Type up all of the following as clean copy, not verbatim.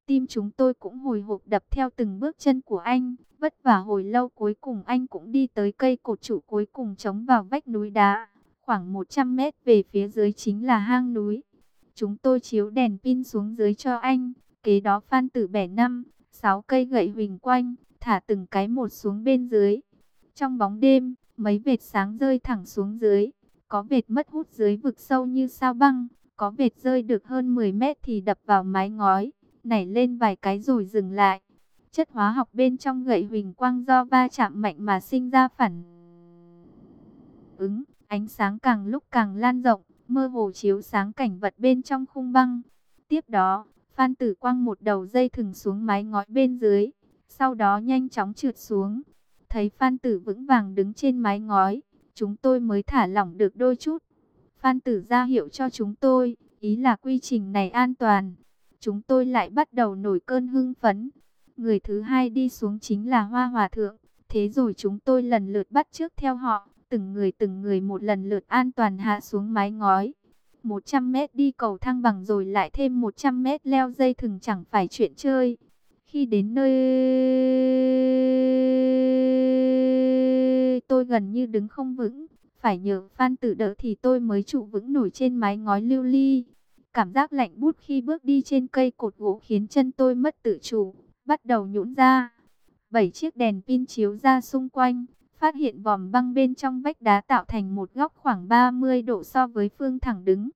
Tim chúng tôi cũng hồi hộp đập theo từng bước chân của anh. Vất vả hồi lâu cuối cùng anh cũng đi tới cây cột trụ cuối cùng chống vào vách núi đá. Khoảng 100 mét về phía dưới chính là hang núi. Chúng tôi chiếu đèn pin xuống dưới cho anh. Kế đó Phan Tử bẻ 6 cây gậy huỳnh quanh, thả từng cái một xuống bên dưới. Trong bóng đêm, mấy vệt sáng rơi thẳng xuống dưới. Có vệt mất hút dưới vực sâu như sao băng. Có vệt rơi được hơn 10 mét thì đập vào mái ngói, nảy lên vài cái rồi dừng lại. Chất hóa học bên trong gậy huỳnh quang do va chạm mạnh mà sinh ra phản ứng. Ánh sáng càng lúc càng lan rộng, mơ hồ chiếu sáng cảnh vật bên trong khung băng. Tiếp đó, Phan Tử quăng một đầu dây thừng xuống mái ngói bên dưới, sau đó nhanh chóng trượt xuống. Thấy Phan Tử vững vàng đứng trên mái ngói, chúng tôi mới thả lỏng được đôi chút. Phan Tử ra hiệu cho chúng tôi, ý là quy trình này an toàn. Chúng tôi lại bắt đầu nổi cơn hưng phấn. Người thứ hai đi xuống chính là Hoa Hòa Thượng. Thế rồi chúng tôi lần lượt bắt chước theo họ, từng người một lần lượt an toàn hạ xuống mái ngói. 100 mét đi cầu thang bằng rồi lại thêm 100 mét leo dây thừng chẳng phải chuyện chơi. Khi đến nơi tôi gần như đứng không vững, phải nhờ Phan Tử đỡ thì tôi mới trụ vững nổi trên mái ngói lưu ly. Cảm giác lạnh buốt khi bước đi trên cây cột gỗ khiến chân tôi mất tự chủ, bắt đầu nhũn ra. 7 chiếc đèn pin chiếu ra xung quanh, phát hiện vòm băng bên trong vách đá tạo thành một góc khoảng 30 độ so với phương thẳng đứng.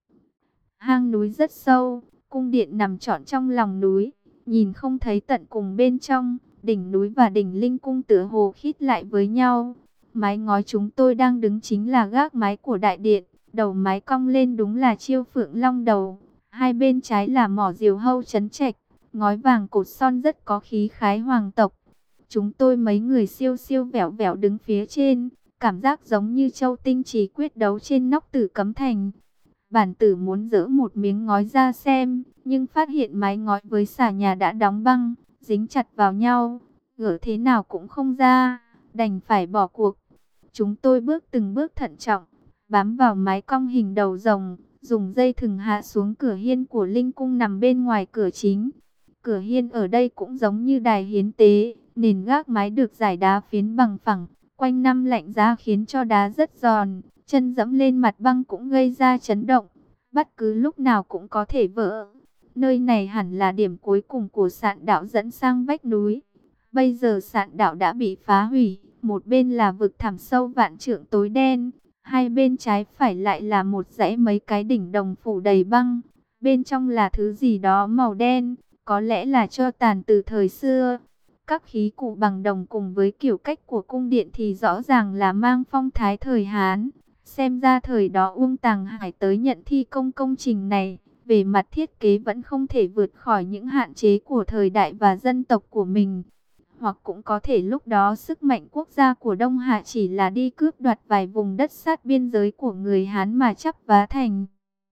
Hang núi rất sâu, cung điện nằm trọn trong lòng núi, nhìn không thấy tận cùng bên trong. Đỉnh núi và đỉnh Linh cung tựa hồ khít lại với nhau. Mái ngói chúng tôi đang đứng chính là gác mái của đại điện, đầu mái cong lên đúng là chiêu phượng long đầu. Hai bên trái là mỏ diều hâu trấn trạch, ngói vàng cột son rất có khí khái hoàng tộc. Chúng tôi mấy người siêu siêu vẹo vẹo đứng phía trên, cảm giác giống như châu tinh trì quyết đấu trên nóc Tử Cấm Thành. Bản Tử muốn dỡ một miếng ngói ra xem, nhưng phát hiện mái ngói với xà nhà đã đóng băng, dính chặt vào nhau, gỡ thế nào cũng không ra, đành phải bỏ cuộc. Chúng tôi bước từng bước thận trọng, bám vào mái cong hình đầu rồng, dùng dây thừng hạ xuống cửa hiên của Linh cung nằm bên ngoài cửa chính. Cửa hiên ở đây cũng giống như đài hiến tế, nền gác mái được rải đá phiến bằng phẳng, quanh năm lạnh giá khiến cho đá rất giòn, chân dẫm lên mặt băng cũng gây ra chấn động, bất cứ lúc nào cũng có thể vỡ. Nơi này hẳn là điểm cuối cùng của sạn đạo dẫn sang vách núi. Bây giờ sạn đạo đã bị phá hủy, một bên là vực thẳm sâu vạn trượng tối đen, hai bên trái phải lại là một dãy mấy cái đỉnh đồng phủ đầy băng. Bên trong là thứ gì đó màu đen, có lẽ là tro tàn từ thời xưa. Các khí cụ bằng đồng cùng với kiểu cách của cung điện thì rõ ràng là mang phong thái thời Hán. Xem ra thời đó Uông Tàng Hải tới nhận thi công công trình này, về mặt thiết kế vẫn không thể vượt khỏi những hạn chế của thời đại và dân tộc của mình. Hoặc cũng có thể lúc đó sức mạnh quốc gia của Đông Hạ chỉ là đi cướp đoạt vài vùng đất sát biên giới của người Hán mà chắp vá thành.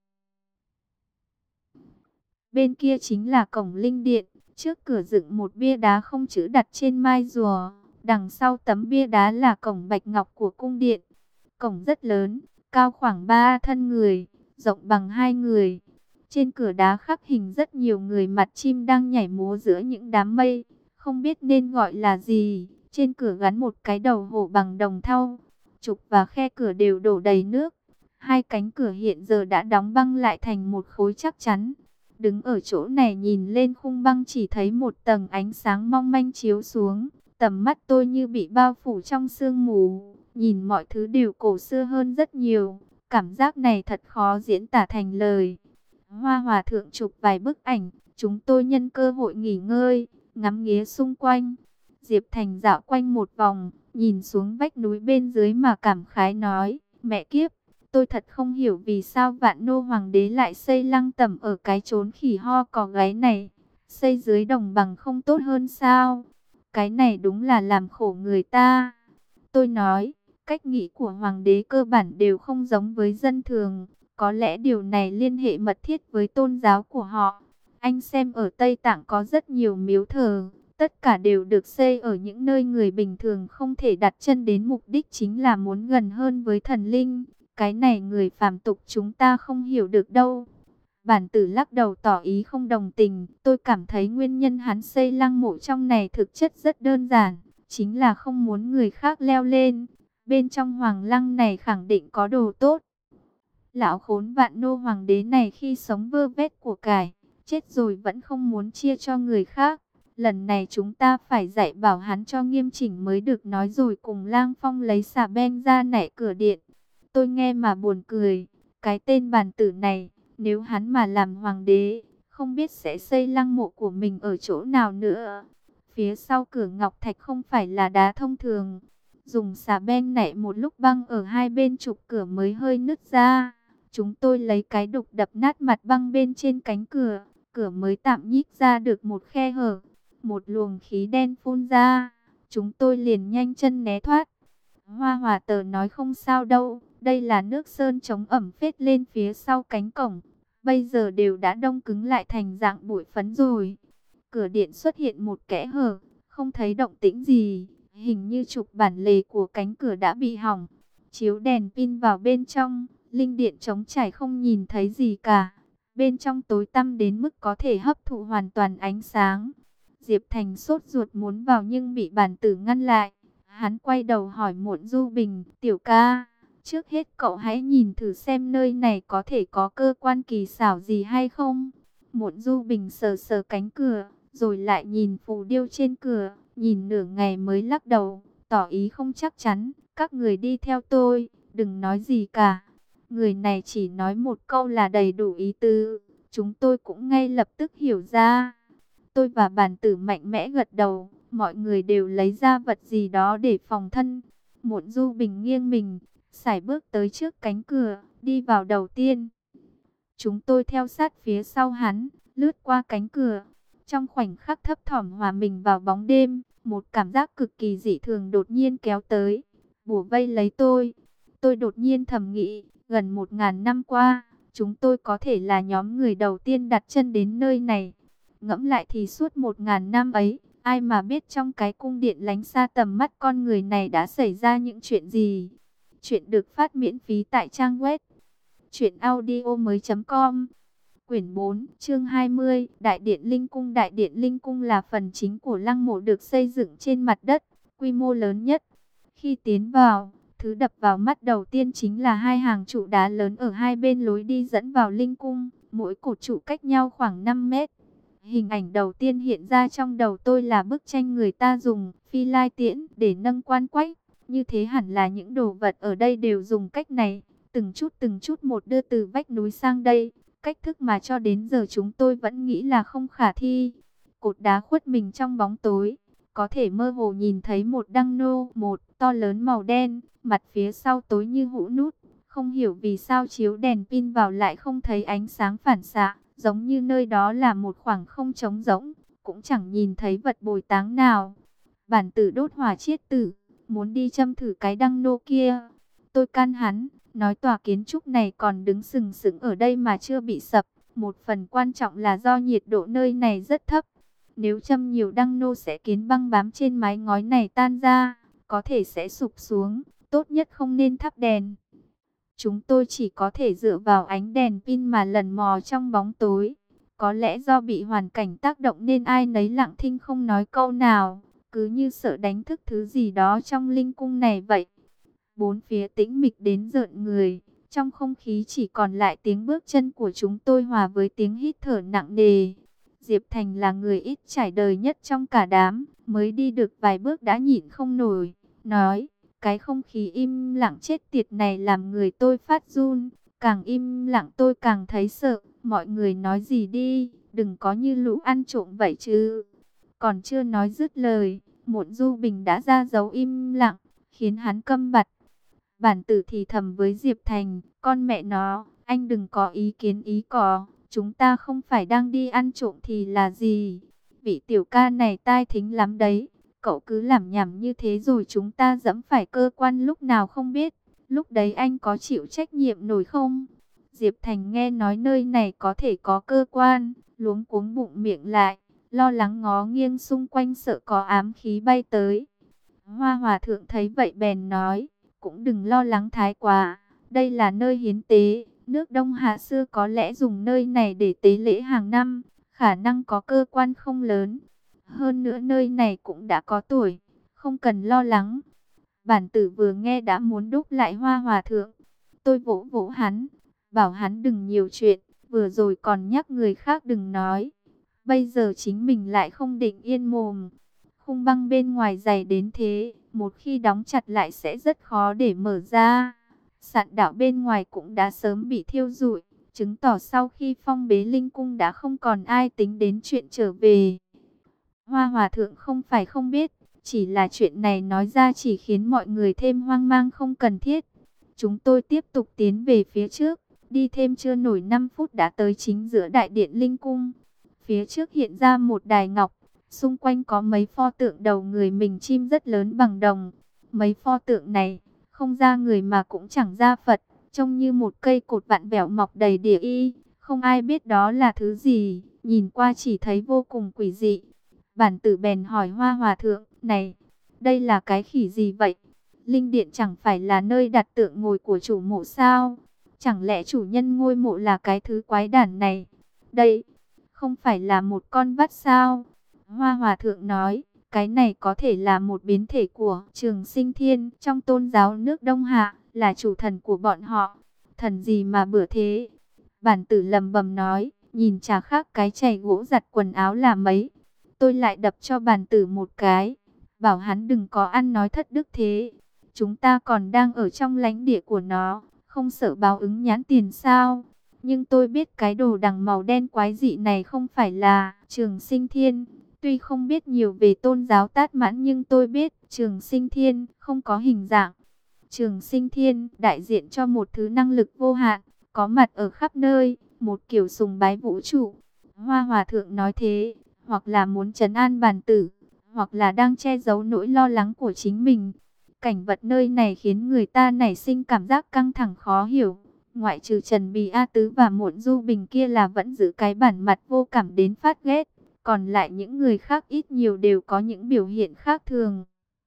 Bên kia chính là cổng linh điện, trước cửa dựng một bia đá không chữ đặt trên mai rùa. Đằng sau tấm bia đá là cổng bạch ngọc của cung điện. Cổng rất lớn, cao khoảng 3 thân người, rộng bằng 2 người. Trên cửa đá khắc hình rất nhiều người mặt chim đang nhảy múa giữa những đám mây, không biết nên gọi là gì. Trên cửa gắn một cái đầu hổ bằng đồng thau, trục và khe cửa đều đổ đầy nước. Hai cánh cửa hiện giờ đã đóng băng lại thành một khối chắc chắn. Đứng ở chỗ này nhìn lên khung băng chỉ thấy một tầng ánh sáng mong manh chiếu xuống. Tầm mắt tôi như bị bao phủ trong sương mù, nhìn mọi thứ đều cổ xưa hơn rất nhiều. Cảm giác này thật khó diễn tả thành lời. Hoa Hòa Thượng chụp vài bức ảnh, chúng tôi nhân cơ hội nghỉ ngơi, ngắm nghía xung quanh. Diệp Thành dạo quanh một vòng, nhìn xuống vách núi bên dưới mà cảm khái nói, mẹ kiếp, tôi thật không hiểu vì sao Vạn Nô Hoàng đế lại xây lăng tẩm ở cái chốn khỉ ho cò gáy này. Xây dưới đồng bằng không tốt hơn sao? Cái này đúng là làm khổ người ta. Tôi nói, cách nghĩ của Hoàng đế cơ bản đều không giống với dân thường. Có lẽ điều này liên hệ mật thiết với tôn giáo của họ. Anh xem ở Tây Tạng có rất nhiều miếu thờ. Tất cả đều được xây ở những nơi người bình thường không thể đặt chân đến, mục đích chính là muốn gần hơn với thần linh. Cái này người phàm tục chúng ta không hiểu được đâu. Bản tử lắc đầu tỏ ý không đồng tình. Tôi cảm thấy nguyên nhân hắn xây lăng mộ trong này thực chất rất đơn giản. Chính là không muốn người khác leo lên. Bên trong hoàng lăng này khẳng định có đồ tốt. Lão khốn vạn nô hoàng đế này khi sống vơ vét của cải. Chết rồi vẫn không muốn chia cho người khác. Lần này chúng ta phải dạy bảo hắn cho nghiêm chỉnh mới được, nói rồi cùng Lang Phong lấy xà beng ra nạy cửa điện. Tôi nghe mà buồn cười. Cái tên bản tử này, nếu hắn mà làm hoàng đế, không biết sẽ xây lăng mộ của mình ở chỗ nào nữa. Phía sau cửa ngọc thạch không phải là đá thông thường. Dùng xà beng nạy một lúc băng ở hai bên trục cửa mới hơi nứt ra. Chúng tôi lấy cái đục đập nát mặt băng bên trên cánh cửa. Cửa mới tạm nhích ra được một khe hở. Một luồng khí đen phun ra. Chúng tôi liền nhanh chân né thoát. Hoa Hòa Tờ nói không sao đâu. Đây là nước sơn chống ẩm phết lên phía sau cánh cổng. Bây giờ đều đã đông cứng lại thành dạng bụi phấn rồi. Cửa điện xuất hiện một kẽ hở. Không thấy động tĩnh gì. Hình như trục bản lề của cánh cửa đã bị hỏng. Chiếu đèn pin vào bên trong. Linh điện trống trải không nhìn thấy gì cả. Bên trong tối tăm đến mức có thể hấp thụ hoàn toàn ánh sáng. Diệp Thành sốt ruột muốn vào nhưng bị bản tử ngăn lại. Hắn quay đầu hỏi Muộn Du Bình, tiểu ca, trước hết cậu hãy nhìn thử xem nơi này có thể có cơ quan kỳ xảo gì hay không. Muộn Du Bình sờ sờ cánh cửa, rồi lại nhìn phù điêu trên cửa, nhìn nửa ngày mới lắc đầu, tỏ ý không chắc chắn. Các người đi theo tôi, đừng nói gì cả. Người này chỉ nói một câu là đầy đủ ý tứ, chúng tôi cũng ngay lập tức hiểu ra. Tôi và bản tử mạnh mẽ gật đầu, mọi người đều lấy ra vật gì đó để phòng thân. Muộn Du Bình nghiêng mình, sải bước tới trước cánh cửa, đi vào đầu tiên. Chúng tôi theo sát phía sau hắn, lướt qua cánh cửa. Trong khoảnh khắc thấp thỏm hòa mình vào bóng đêm, một cảm giác cực kỳ dị thường đột nhiên kéo tới, bủa vây lấy tôi. Tôi đột nhiên thầm nghĩ, gần 1000 năm qua, chúng tôi có thể là nhóm người đầu tiên đặt chân đến nơi này. Ngẫm lại thì suốt 1000 năm ấy, ai mà biết trong cái cung điện lánh xa tầm mắt con người này đã xảy ra những chuyện gì. Chuyện được phát miễn phí tại trang web truyệnaudiomoi.com. Quyển 4, chương 20, Đại điện Linh cung. Đại điện Linh cung là phần chính của lăng mộ được xây dựng trên mặt đất, quy mô lớn nhất. Khi tiến vào, thứ đập vào mắt đầu tiên chính là hai hàng trụ đá lớn ở hai bên lối đi dẫn vào Linh cung, mỗi cột trụ cách nhau khoảng 5 mét. Hình ảnh đầu tiên hiện ra trong đầu tôi là bức tranh người ta dùng phi lai tiễn để nâng quan quách. Như thế hẳn là những đồ vật ở đây đều dùng cách này, từng chút một đưa từ vách núi sang đây. Cách thức mà cho đến giờ chúng tôi vẫn nghĩ là không khả thi. Cột đá khuất mình trong bóng tối, có thể mơ hồ nhìn thấy một đăng nô một to lớn màu đen, mặt phía sau tối như hũ nút. Không hiểu vì sao chiếu đèn pin vào lại không thấy ánh sáng phản xạ, giống như nơi đó là một khoảng không trống rỗng, cũng chẳng nhìn thấy vật bồi táng nào. Bản tử đốt hỏa chiết tử, muốn đi châm thử cái đăng nô kia. Tôi can hắn, nói tòa kiến trúc này còn đứng sừng sững ở đây mà chưa bị sập. Một phần quan trọng là do nhiệt độ nơi này rất thấp. Nếu châm nhiều đăng nô sẽ kiến băng bám trên mái ngói này tan ra, có thể sẽ sụp xuống. Tốt nhất không nên thắp đèn. Chúng tôi chỉ có thể dựa vào ánh đèn pin mà lần mò trong bóng tối. Có lẽ do bị hoàn cảnh tác động nên ai nấy lặng thinh không nói câu nào, cứ như sợ đánh thức thứ gì đó trong linh cung này vậy. Bốn phía tĩnh mịch đến rợn người, trong không khí chỉ còn lại tiếng bước chân của chúng tôi hòa với tiếng hít thở nặng nề. Diệp Thành là người ít trải đời nhất trong cả đám, mới đi được vài bước đã nhịn không nổi, nói: cái không khí im lặng chết tiệt này làm người tôi phát run, càng im lặng tôi càng thấy sợ. Mọi người nói gì đi, đừng có như lũ ăn trộm vậy chứ. Còn chưa nói dứt lời, Muộn Du Bình đã ra dấu im lặng, khiến hắn câm bặt. Bản tử thì thầm với Diệp Thành, con mẹ nó, anh đừng có ý kiến ý cò, chúng ta không phải đang đi ăn trộm thì là gì. Vị tiểu ca này tai thính lắm đấy, cậu cứ làm nhảm như thế rồi chúng ta dẫm phải cơ quan lúc nào không biết, lúc đấy anh có chịu trách nhiệm nổi không? Diệp Thành nghe nói nơi này có thể có cơ quan, luống cuống bụng miệng lại, lo lắng ngó nghiêng xung quanh sợ có ám khí bay tới. Hoa Hòa Thượng thấy vậy bèn nói, cũng đừng lo lắng thái quá, đây là nơi hiến tế, Nước Đông Hà xưa có lẽ dùng nơi này để tế lễ hàng năm, khả năng có cơ quan không lớn. Hơn nữa nơi này cũng đã có tuổi, không cần lo lắng. Bản tử vừa nghe đã muốn đúc lại Hoa Hòa Thượng. Tôi vỗ vỗ hắn, bảo hắn đừng nhiều chuyện, vừa rồi còn nhắc người khác đừng nói. Bây giờ chính mình lại không định yên mồm. Khung băng bên ngoài dày đến thế, một khi đóng chặt lại sẽ rất khó để mở ra. Sạn đạo bên ngoài cũng đã sớm bị thiêu rụi, chứng tỏ sau khi phong bế linh cung đã không còn ai tính đến chuyện trở về. Hoa Hòa Thượng không phải không biết, chỉ là chuyện này nói ra chỉ khiến mọi người thêm hoang mang không cần thiết. Chúng tôi tiếp tục tiến về phía trước, đi thêm chưa nổi 5 phút đã tới chính giữa đại điện linh cung. Phía trước hiện ra một đài ngọc, xung quanh có mấy pho tượng đầu người mình chim rất lớn bằng đồng. Mấy pho tượng này, không ra người mà cũng chẳng ra Phật, trông như một cây cột vặn vẹo mọc đầy địa y. Không ai biết đó là thứ gì, nhìn qua chỉ thấy vô cùng quỷ dị. Bản tử bèn hỏi Hoa Hòa Thượng, này, đây là cái khỉ gì vậy? Linh điện chẳng phải là nơi đặt tượng ngồi của chủ mộ sao? Chẳng lẽ chủ nhân ngôi mộ là cái thứ quái đản này? Đây, không phải là một con vắt sao? Hoa Hòa Thượng nói, cái này có thể là một biến thể của Trường Sinh Thiên trong tôn giáo nước Đông Hạ, là chủ thần của bọn họ. Thần gì mà bữa thế? Bản tử lầm bầm nói, nhìn chả khác cái chày gỗ giặt quần áo là mấy. Tôi lại đập cho bản tử một cái, bảo hắn đừng có ăn nói thất đức thế. Chúng ta còn đang ở trong lãnh địa của nó, không sợ báo ứng nhãn tiền sao? Nhưng tôi biết cái đồ đằng màu đen quái dị này không phải là Trường Sinh Thiên. Tuy không biết nhiều về tôn giáo Tát Mãn nhưng tôi biết Trường Sinh Thiên không có hình dạng. Trường Sinh Thiên đại diện cho một thứ năng lực vô hạn, có mặt ở khắp nơi, một kiểu sùng bái vũ trụ. Hoa Hòa Thượng nói thế, hoặc là muốn trấn an bản tử, hoặc là đang che giấu nỗi lo lắng của chính mình. Cảnh vật nơi này khiến người ta nảy sinh cảm giác căng thẳng khó hiểu. Ngoại trừ Trần Bì A Tứ và Muộn Du Bình kia là vẫn giữ cái bản mặt vô cảm đến phát ghét. Còn lại những người khác ít nhiều đều có những biểu hiện khác thường.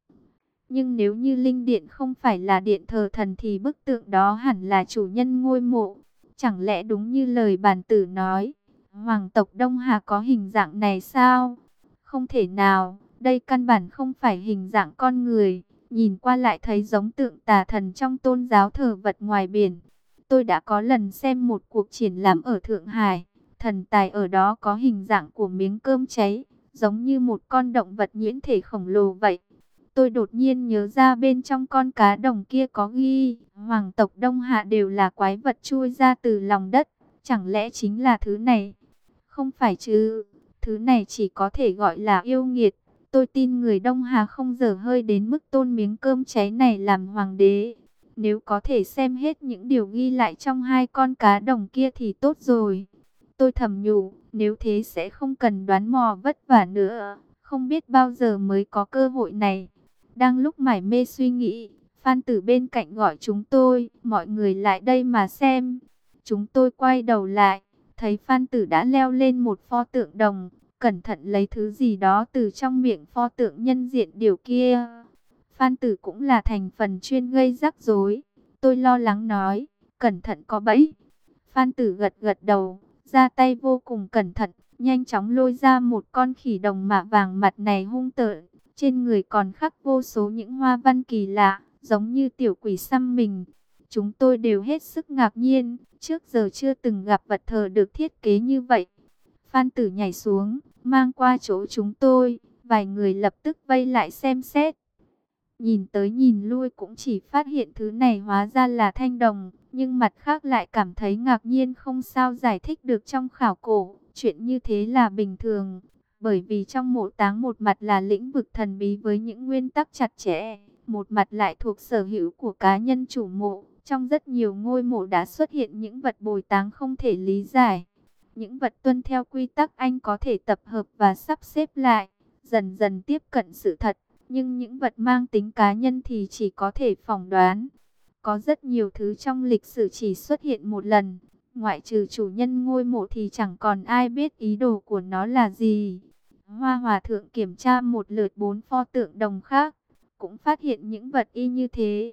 Nhưng nếu như linh điện không phải là điện thờ thần thì bức tượng đó hẳn là chủ nhân ngôi mộ. Chẳng lẽ đúng như lời bản tử nói, hoàng tộc Đông Hà có hình dạng này sao? Không thể nào, đây căn bản không phải hình dạng con người. Nhìn qua lại thấy giống tượng tà thần trong tôn giáo thờ vật ngoài biển. Tôi đã có lần xem một cuộc triển lãm ở Thượng Hải. Thần tài ở đó có hình dạng của miếng cơm cháy, giống như một con động vật nhuyễn thể khổng lồ vậy. Tôi đột nhiên nhớ ra bên trong con cá đồng kia có ghi, hoàng tộc Đông Hạ đều là quái vật chui ra từ lòng đất. Chẳng lẽ chính là thứ này? Không phải chứ, thứ này chỉ có thể gọi là yêu nghiệt. Tôi tin người Đông Hà không dở hơi đến mức tôn miếng cơm cháy này làm hoàng đế. Nếu có thể xem hết những điều ghi lại trong hai con cá đồng kia thì tốt rồi. Tôi thầm nhủ, nếu thế sẽ không cần đoán mò vất vả nữa. Không biết bao giờ mới có cơ hội này. Đang lúc mải mê suy nghĩ, Phan Tử bên cạnh gọi chúng tôi, mọi người lại đây mà xem. Chúng tôi quay đầu lại, thấy Phan Tử đã leo lên một pho tượng đồng, cẩn thận lấy thứ gì đó từ trong miệng pho tượng nhân diện điều kia. Phan Tử cũng là thành phần chuyên gây rắc rối. Tôi lo lắng nói, cẩn thận có bẫy. Phan Tử gật gật đầu, ra tay vô cùng cẩn thận, nhanh chóng lôi ra một con khỉ đồng mạ vàng mặt này hung tợn. Trên người còn khắc vô số những hoa văn kỳ lạ, giống như tiểu quỷ xăm mình. Chúng tôi đều hết sức ngạc nhiên, trước giờ chưa từng gặp vật thờ được thiết kế như vậy. Phan Tử nhảy xuống, mang qua chỗ chúng tôi, vài người lập tức vây lại xem xét. Nhìn tới nhìn lui cũng chỉ phát hiện thứ này hóa ra là thanh đồng, nhưng mặt khác lại cảm thấy ngạc nhiên không sao giải thích được trong khảo cổ. Chuyện như thế là bình thường, bởi vì trong mộ táng một mặt là lĩnh vực thần bí với những nguyên tắc chặt chẽ, một mặt lại thuộc sở hữu của cá nhân chủ mộ. Trong rất nhiều ngôi mộ đã xuất hiện những vật bồi táng không thể lý giải. Những vật tuân theo quy tắc anh có thể tập hợp và sắp xếp lại, dần dần tiếp cận sự thật. Nhưng những vật mang tính cá nhân thì chỉ có thể phỏng đoán. Có rất nhiều thứ trong lịch sử chỉ xuất hiện một lần. Ngoại trừ chủ nhân ngôi mộ thì chẳng còn ai biết ý đồ của nó là gì. Hoa Hòa Thượng kiểm tra một lượt 4 pho tượng đồng khác, cũng phát hiện những vật y như thế.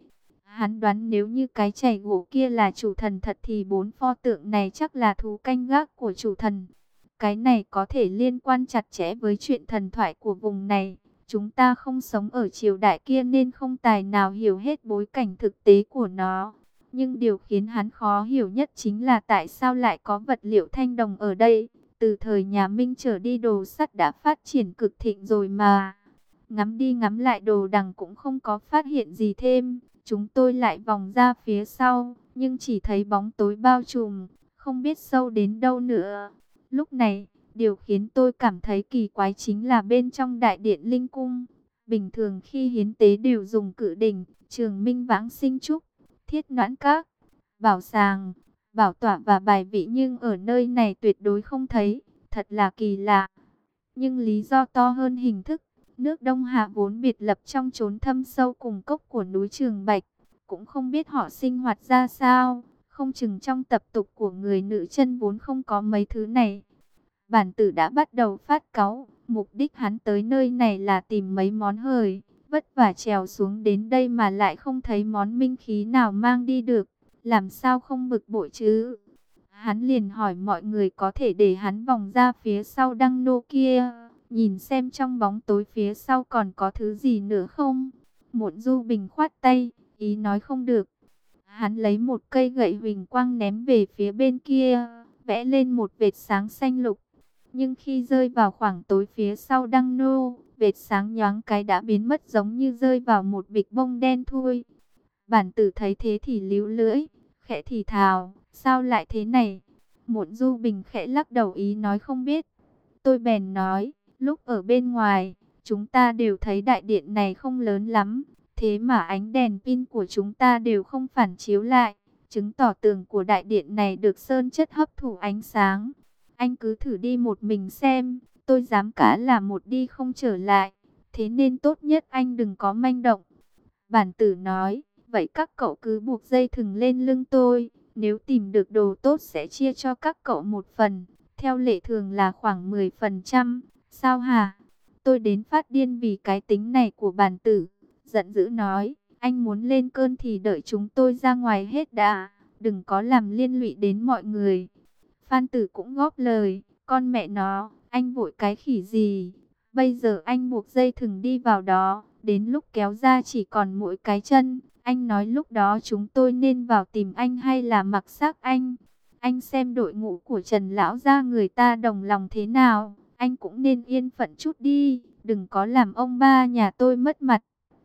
Hắn đoán nếu như cái chảy gỗ kia là chủ thần thật thì 4 pho tượng này chắc là thú canh gác của chủ thần. Cái này có thể liên quan chặt chẽ với chuyện thần thoại của vùng này. Chúng ta không sống ở triều đại kia nên không tài nào hiểu hết bối cảnh thực tế của nó. Nhưng điều khiến hắn khó hiểu nhất chính là tại sao lại có vật liệu thanh đồng ở đây. Từ thời nhà Minh trở đi đồ sắt đã phát triển cực thịnh rồi mà. Ngắm đi ngắm lại đồ đằng cũng không có phát hiện gì thêm. Chúng tôi lại vòng ra phía sau, nhưng chỉ thấy bóng tối bao trùm, không biết sâu đến đâu nữa. Lúc này, điều khiến tôi cảm thấy kỳ quái chính là bên trong đại điện linh cung. Bình thường khi hiến tế đều dùng cự đỉnh, trường minh vãng sinh trúc, thiết noãn các, bảo sàng, bảo tọa và bài vị, nhưng ở nơi này tuyệt đối không thấy, thật là kỳ lạ. Nhưng lý do to hơn hình thức. Nước Đông Hà vốn biệt lập trong chốn thâm sâu cùng cốc của núi Trường Bạch, cũng không biết họ sinh hoạt ra sao, không chừng trong tập tục của người nữ chân vốn không có mấy thứ này. Bản tử đã bắt đầu phát cáu, mục đích hắn tới nơi này là tìm mấy món hời, vất vả trèo xuống đến đây mà lại không thấy món minh khí nào mang đi được, làm sao không bực bội chứ. Hắn liền hỏi mọi người có thể để hắn vòng ra phía sau đăng nô kia, nhìn xem trong bóng tối phía sau còn có thứ gì nữa không. Muộn Du Bình khoát tay, ý nói không được. Hắn lấy một cây gậy huỳnh quang ném về phía bên kia, vẽ lên một vệt sáng xanh lục. Nhưng khi rơi vào khoảng tối phía sau đăng nô, vệt sáng nhoáng cái đã biến mất giống như rơi vào một bịch bông đen thui. Bản tử thấy thế thì líu lưỡi, khẽ thì thào, sao lại thế này? Muộn Du Bình khẽ lắc đầu ý nói không biết. Tôi bèn nói, lúc ở bên ngoài, chúng ta đều thấy đại điện này không lớn lắm, thế mà ánh đèn pin của chúng ta đều không phản chiếu lại, chứng tỏ tường của đại điện này được sơn chất hấp thụ ánh sáng. Anh cứ thử đi một mình xem, tôi dám cá là một đi không trở lại, thế nên tốt nhất anh đừng có manh động. Bản tử nói, vậy các cậu cứ buộc dây thừng lên lưng tôi, nếu tìm được đồ tốt sẽ chia cho các cậu một phần, theo lệ thường là khoảng 10%, sao hả? Tôi đến phát điên vì cái tính này của bản tử, giận dữ nói, anh muốn lên cơn thì đợi chúng tôi ra ngoài hết đã, đừng có làm liên lụy đến mọi người. Phan Tử cũng góp lời, con mẹ nó, anh vội cái khỉ gì, bây giờ anh buộc dây thừng đi vào đó, đến lúc kéo ra chỉ còn mỗi cái chân, anh nói lúc đó chúng tôi nên vào tìm anh hay là mặc xác anh. Anh xem đội ngũ của Trần Lão gia người ta đồng lòng thế nào, anh cũng nên yên phận chút đi, đừng có làm ông ba nhà tôi mất mặt.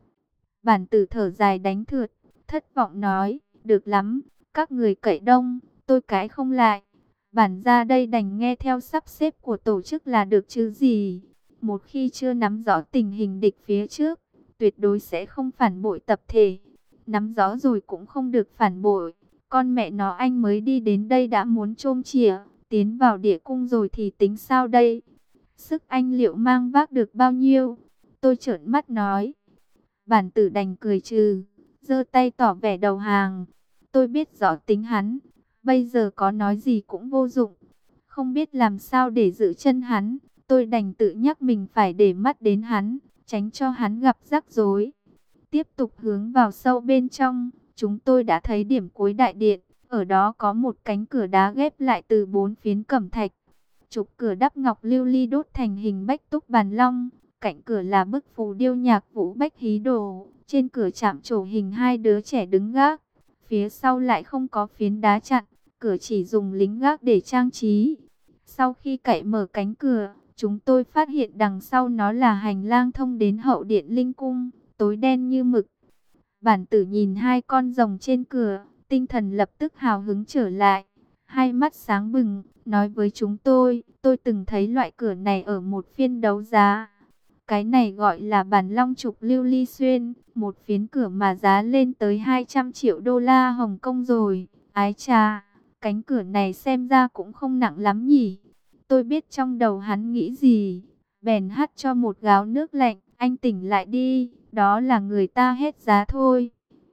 Bản tử thở dài đánh thượt, thất vọng nói, được lắm, các người cậy đông, tôi cãi không lại. Bản ra đây đành nghe theo sắp xếp của tổ chức là được chứ gì. Một khi chưa nắm rõ tình hình địch phía trước, tuyệt đối sẽ không phản bội tập thể. Nắm rõ rồi cũng không được phản bội. Con mẹ nó anh mới đi đến đây đã muốn chôm chìa, tiến vào địa cung rồi thì tính sao đây? Sức anh liệu mang vác được bao nhiêu? Tôi trợn mắt nói. Bản tử đành cười trừ, giơ tay tỏ vẻ đầu hàng. Tôi biết rõ tính hắn, bây giờ có nói gì cũng vô dụng. Không biết làm sao để giữ chân hắn, tôi đành tự nhắc mình phải để mắt đến hắn, tránh cho hắn gặp rắc rối. Tiếp tục hướng vào sâu bên trong, chúng tôi đã thấy điểm cuối đại điện. Ở đó có một cánh cửa đá ghép lại từ 4 phiến cẩm thạch. Trục cửa đắp ngọc lưu ly đốt thành hình bách túc bàn long. Cạnh cửa là bức phù điêu nhạc vũ bách hí đồ. Trên cửa chạm trổ hình 2 đứa trẻ đứng gác. Phía sau lại không có phiến đá chặn. Cửa chỉ dùng lính gác để trang trí. Sau khi cậy mở cánh cửa, chúng tôi phát hiện đằng sau nó là hành lang thông đến hậu điện linh cung, tối đen như mực. Bản tử nhìn 2 con rồng trên cửa, tinh thần lập tức hào hứng trở lại. Hai mắt sáng bừng, nói với chúng tôi từng thấy loại cửa này ở một phiên đấu giá. Cái này gọi là bản long trục lưu ly xuyên, một phiến cửa mà giá lên tới 200 triệu đô la Hồng Kông rồi. Ái chà, cánh cửa này xem ra cũng không nặng lắm nhỉ. Tôi biết trong đầu hắn nghĩ gì, bèn hắt cho một gáo nước lạnh, anh tỉnh lại đi, đó là người ta hết giá thôi.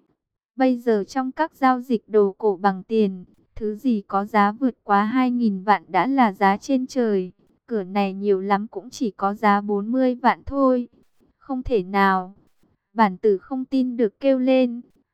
Bây giờ trong các giao dịch đồ cổ bằng tiền, thứ gì có giá vượt quá 2.000 vạn đã là giá trên trời. Cửa này nhiều lắm cũng chỉ có giá 40 vạn thôi. Không thể nào. Bản tử không tin được kêu lên.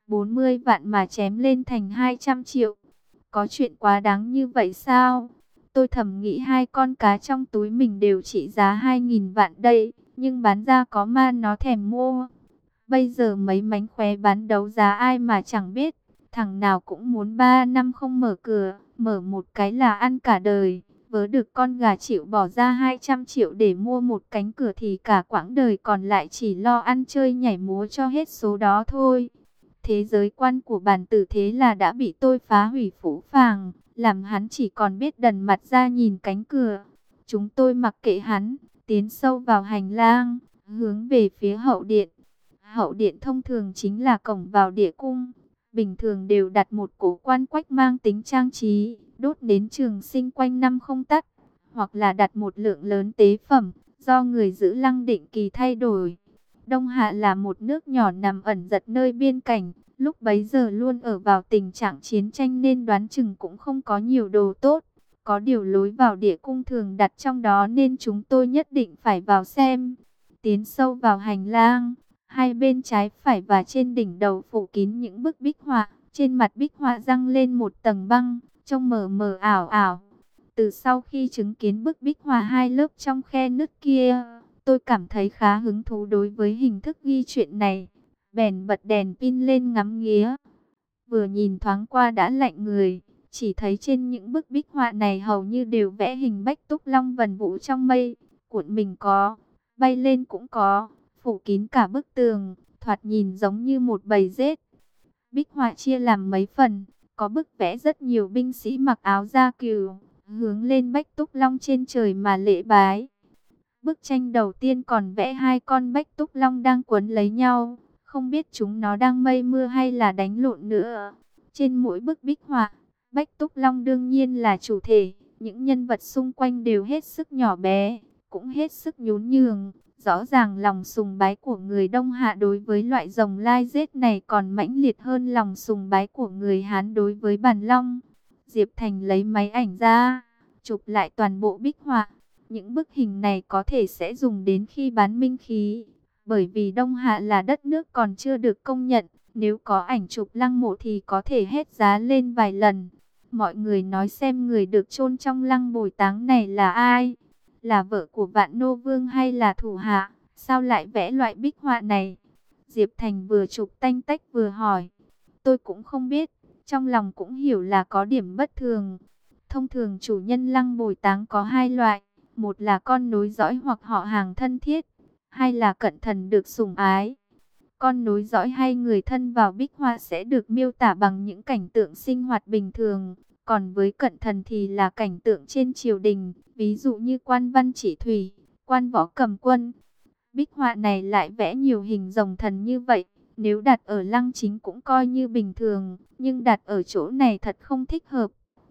40 vạn mà chém lên thành 200 triệu. Có chuyện quá đáng như vậy sao? Tôi thầm nghĩ hai con cá trong túi mình đều trị giá 2.000 vạn đây, nhưng bán ra có ma nó thèm mua. Bây giờ mấy mánh khóe bán đấu giá ai mà chẳng biết, thằng nào cũng muốn 3 năm không mở cửa, mở một cái là ăn cả đời. Vớ được con gà chịu bỏ ra 200 triệu để mua một cánh cửa thì cả quãng đời còn lại chỉ lo ăn chơi nhảy múa cho hết số đó thôi. Thế giới quan của bản tử thế là đã bị tôi phá hủy phũ phàng, làm hắn chỉ còn biết đần mặt ra nhìn cánh cửa. Chúng tôi mặc kệ hắn, tiến sâu vào hành lang, hướng về phía hậu điện. Hậu điện thông thường chính là cổng vào địa cung. Bình thường đều đặt một cổ quan quách mang tính trang trí, đốt nến trường sinh quanh năm không tắt, hoặc là đặt một lượng lớn tế phẩm, do người giữ lăng định kỳ thay đổi. Đông Hạ là một nước nhỏ nằm ẩn giật nơi biên cảnh, lúc bấy giờ luôn ở vào tình trạng chiến tranh nên đoán chừng cũng không có nhiều đồ tốt. Có điều lối vào địa cung thường đặt trong đó nên chúng tôi nhất định phải vào xem. Tiến sâu vào hành lang, hai bên trái phải và trên đỉnh đầu phủ kín những bức bích họa. Trên mặt bích họa răng lên một tầng băng, trông mờ mờ ảo ảo. Từ sau khi chứng kiến bức bích họa hai lớp trong khe nứt kia, tôi cảm thấy khá hứng thú đối với hình thức ghi chuyện này. Bèn bật đèn pin lên ngắm nghía. Vừa nhìn thoáng qua đã lạnh người. Chỉ thấy trên những bức bích họa này hầu như đều vẽ hình Bách Túc Long vần vũ trong mây. Cuộn mình có, bay lên cũng có, phủ kín cả bức tường, thoạt nhìn giống như một bầy rết. Bích họa chia làm mấy phần, có bức vẽ rất nhiều binh sĩ mặc áo da cừu, hướng lên Bách Túc Long trên trời mà lễ bái. Bức tranh đầu tiên còn vẽ hai con Bách Túc Long đang quấn lấy nhau, không biết chúng nó đang mây mưa hay là đánh lộn nữa. Trên mỗi bức bích họa, Bách Túc Long đương nhiên là chủ thể, những nhân vật xung quanh đều hết sức nhỏ bé, cũng hết sức nhún nhường. Rõ ràng lòng sùng bái của người Đông Hạ đối với loại rồng lai rết này còn mãnh liệt hơn lòng sùng bái của người Hán đối với bản long. Diệp Thành lấy máy ảnh ra, chụp lại toàn bộ bích họa. Những bức hình này có thể sẽ dùng đến khi bán minh khí. Bởi vì Đông Hạ là đất nước còn chưa được công nhận, nếu có ảnh chụp lăng mộ thì có thể hết giá lên vài lần. Mọi người nói xem người được chôn trong lăng Bồi Táng này là ai? Là vợ của Vạn Nô Vương hay là thủ hạ? Sao lại vẽ loại bích họa này? Diệp Thành vừa chụp tanh tách vừa hỏi. Tôi cũng không biết, trong lòng cũng hiểu là có điểm bất thường. Thông thường chủ nhân lăng Bồi Táng có hai loại. Một là con nối dõi hoặc họ hàng thân thiết. Hai là cận thần được sủng ái. Con nối dõi hay người thân vào bích họa sẽ được miêu tả bằng những cảnh tượng sinh hoạt bình thường. Còn với cận thần thì là cảnh tượng trên triều đình, ví dụ như quan văn chỉ thủy, quan võ cầm quân. Bích họa này lại vẽ nhiều hình rồng thần như vậy, nếu đặt ở lăng chính cũng coi như bình thường, nhưng đặt ở chỗ này thật không thích hợp.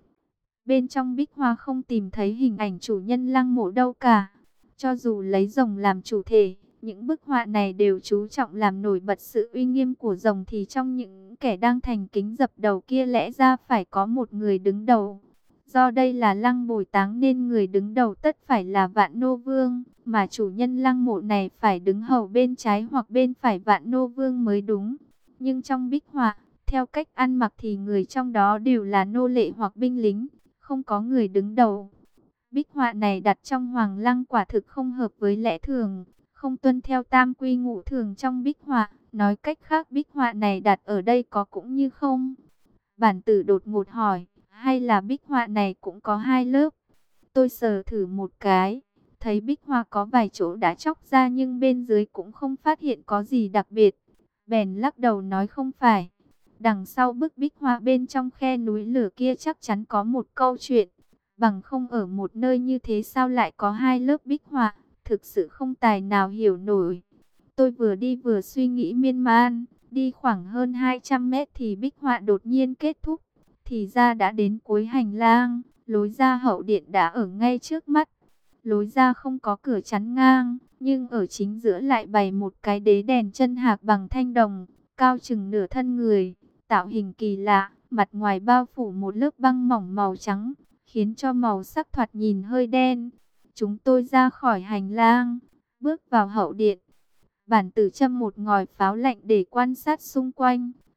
Bên trong bích họa không tìm thấy hình ảnh chủ nhân lăng mộ đâu cả. Cho dù lấy rồng làm chủ thể, những bức họa này đều chú trọng làm nổi bật sự uy nghiêm của rồng, thì trong những kẻ đang thành kính dập đầu kia lẽ ra phải có một người đứng đầu. Do đây là lăng Bồi Táng nên người đứng đầu tất phải là Vạn Nô Vương, mà chủ nhân lăng mộ này phải đứng hầu bên trái hoặc bên phải Vạn Nô Vương mới đúng. Nhưng trong bích họa, theo cách ăn mặc thì người trong đó đều là nô lệ hoặc binh lính, không có người đứng đầu. Bích họa này đặt trong hoàng lăng quả thực không hợp với lẽ thường, không tuân theo tam quy ngũ thường trong bích họa. Nói cách khác, bích họa này đặt ở đây có cũng như không. Bản tử đột ngột hỏi, hay là bích họa này cũng có hai lớp? Tôi sờ thử một cái, thấy bích họa có vài chỗ đã chóc ra nhưng bên dưới cũng không phát hiện có gì đặc biệt. Bèn lắc đầu nói không phải. Đằng sau bức bích họa bên trong khe núi lửa kia chắc chắn có một câu chuyện. Bằng không ở một nơi như thế sao lại có hai lớp bích họa, thực sự không tài nào hiểu nổi. Tôi vừa đi vừa suy nghĩ miên man, đi khoảng hơn 200 mét thì bích họa đột nhiên kết thúc. Thì ra đã đến cuối hành lang, lối ra hậu điện đã ở ngay trước mắt. Lối ra không có cửa chắn ngang, nhưng ở chính giữa lại bày một cái đế đèn chân hạc bằng thanh đồng, cao chừng nửa thân người, tạo hình kỳ lạ, mặt ngoài bao phủ một lớp băng mỏng màu trắng, khiến cho màu sắc thoạt nhìn hơi đen. Chúng tôi ra khỏi hành lang, bước vào hậu điện. Bản tử châm một ngòi pháo lạnh để quan sát xung quanh.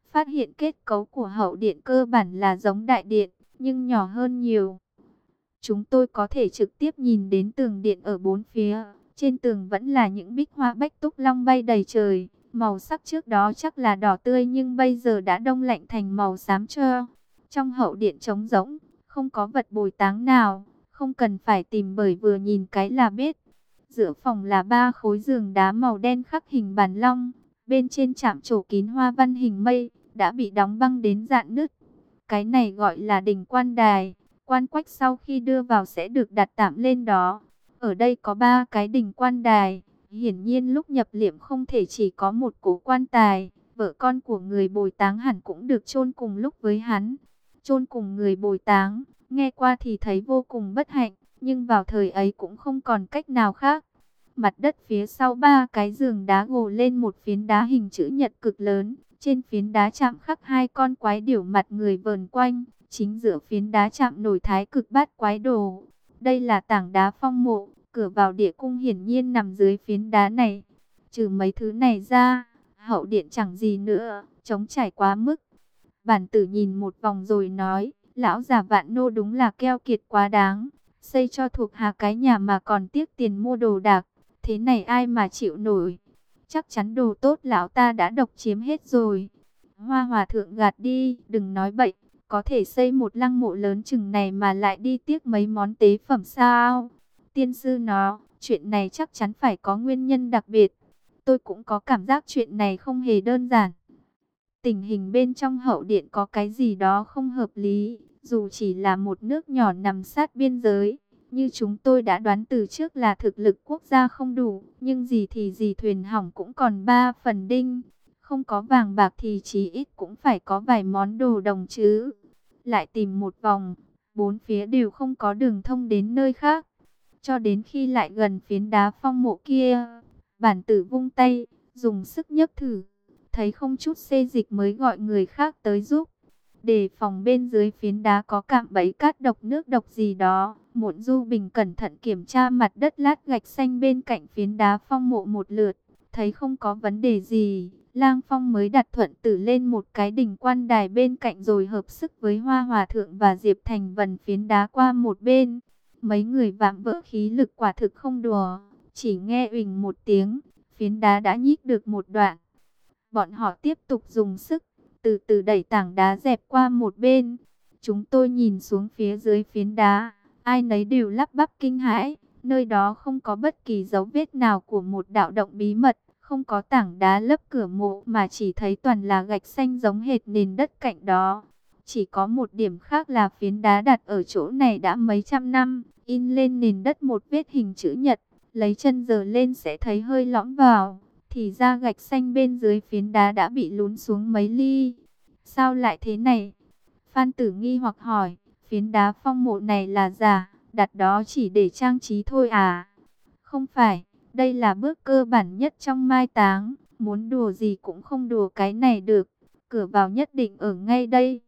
phát hiện kết cấu của hậu điện cơ bản là giống đại điện, nhưng nhỏ hơn nhiều. Chúng tôi có thể trực tiếp nhìn đến tường điện ở bốn phía. Trên tường vẫn là những bích hoa bách túc long bay đầy trời. Màu sắc trước đó chắc là đỏ tươi nhưng bây giờ đã đông lạnh thành màu xám cho. Trong hậu điện trống rỗng, không có vật bồi táng nào. Không cần phải tìm bởi vừa nhìn cái là biết. Giữa phòng là 3 khối giường đá màu đen khắc hình bàn long. Bên trên chạm trổ kín hoa văn hình mây, đã bị đóng băng đến rạn nứt. Cái này gọi là đình quan đài. Quan quách sau khi đưa vào sẽ được đặt tạm lên đó. Ở đây có 3 cái đình quan đài. Hiển nhiên lúc nhập liệm không thể chỉ có một cố quan tài. Vợ con của người bồi táng hẳn cũng được chôn cùng lúc với hắn. Chôn cùng người bồi táng, nghe qua thì thấy vô cùng bất hạnh. Nhưng vào thời ấy cũng không còn cách nào khác. Mặt đất phía sau 3 cái giường đá gồ lên một phiến đá hình chữ nhật cực lớn. Trên phiến đá chạm khắc 2 con quái điểu mặt người vờn quanh. Chính giữa phiến đá chạm nổi thái cực bát quái đồ. Đây là tảng đá phong mộ, cửa vào địa cung hiển nhiên nằm dưới phiến đá này. Trừ mấy thứ này ra, hậu điện chẳng gì nữa, trống trải quá mức. Bản tử nhìn một vòng rồi nói, lão già Vạn Nô đúng là keo kiệt quá đáng. Xây cho thuộc hạ cái nhà mà còn tiếc tiền mua đồ đạc, thế này ai mà chịu nổi. Chắc chắn đồ tốt lão ta đã độc chiếm hết rồi. Hoa hòa thượng gạt đi, đừng nói bậy. Có thể xây một lăng mộ lớn chừng này mà lại đi tiếc mấy món tế phẩm sao? Tiên sư nó, chuyện này chắc chắn phải có nguyên nhân đặc biệt. Tôi cũng có cảm giác chuyện này không hề đơn giản. Tình hình bên trong hậu điện có cái gì đó không hợp lý. Dù chỉ là một nước nhỏ nằm sát biên giới, như chúng tôi đã đoán từ trước là thực lực quốc gia không đủ. Nhưng gì thì gì thuyền hỏng cũng còn 3 phần đinh. Không có vàng bạc thì chí ít cũng phải có vài món đồ đồng chứ. Lại tìm một vòng, bốn phía đều không có đường thông đến nơi khác. Cho đến khi lại gần phiến đá phong mộ kia, bản tử vung tay, dùng sức nhấc thử. Thấy không chút xê dịch mới gọi người khác tới giúp. Đề phòng bên dưới phiến đá có cạm bẫy cát độc nước độc gì đó. Muộn Du Bình cẩn thận kiểm tra mặt đất lát gạch xanh bên cạnh phiến đá phong mộ một lượt. Thấy không có vấn đề gì, Lang Phong mới đặt Thuận Tử lên một cái đình quan đài bên cạnh rồi hợp sức với Hoa Hòa Thượng và Diệp Thành vần phiến đá qua một bên. Mấy người vạm vỡ khí lực quả thực không đùa, chỉ nghe uỳnh một tiếng, phiến đá đã nhích được một đoạn. Bọn họ tiếp tục dùng sức, từ từ đẩy tảng đá dẹp qua một bên. Chúng tôi nhìn xuống phía dưới phiến đá, ai nấy đều lắp bắp kinh hãi. Nơi đó không có bất kỳ dấu vết nào của một đạo động bí mật, không có tảng đá lấp cửa mộ mà chỉ thấy toàn là gạch xanh giống hệt nền đất cạnh đó. Chỉ có một điểm khác là phiến đá đặt ở chỗ này đã mấy trăm năm, in lên nền đất một vết hình chữ nhật, lấy chân giở lên sẽ thấy hơi lõm vào. Thì ra gạch xanh bên dưới phiến đá đã bị lún xuống mấy ly. Sao lại thế này? Phan Tử nghi hoặc hỏi, phiến đá phong mộ này là giả, đặt đó chỉ để trang trí thôi à? Không phải, đây là bước cơ bản nhất trong mai táng, muốn đùa gì cũng không đùa cái này được, cửa vào nhất định ở ngay đây.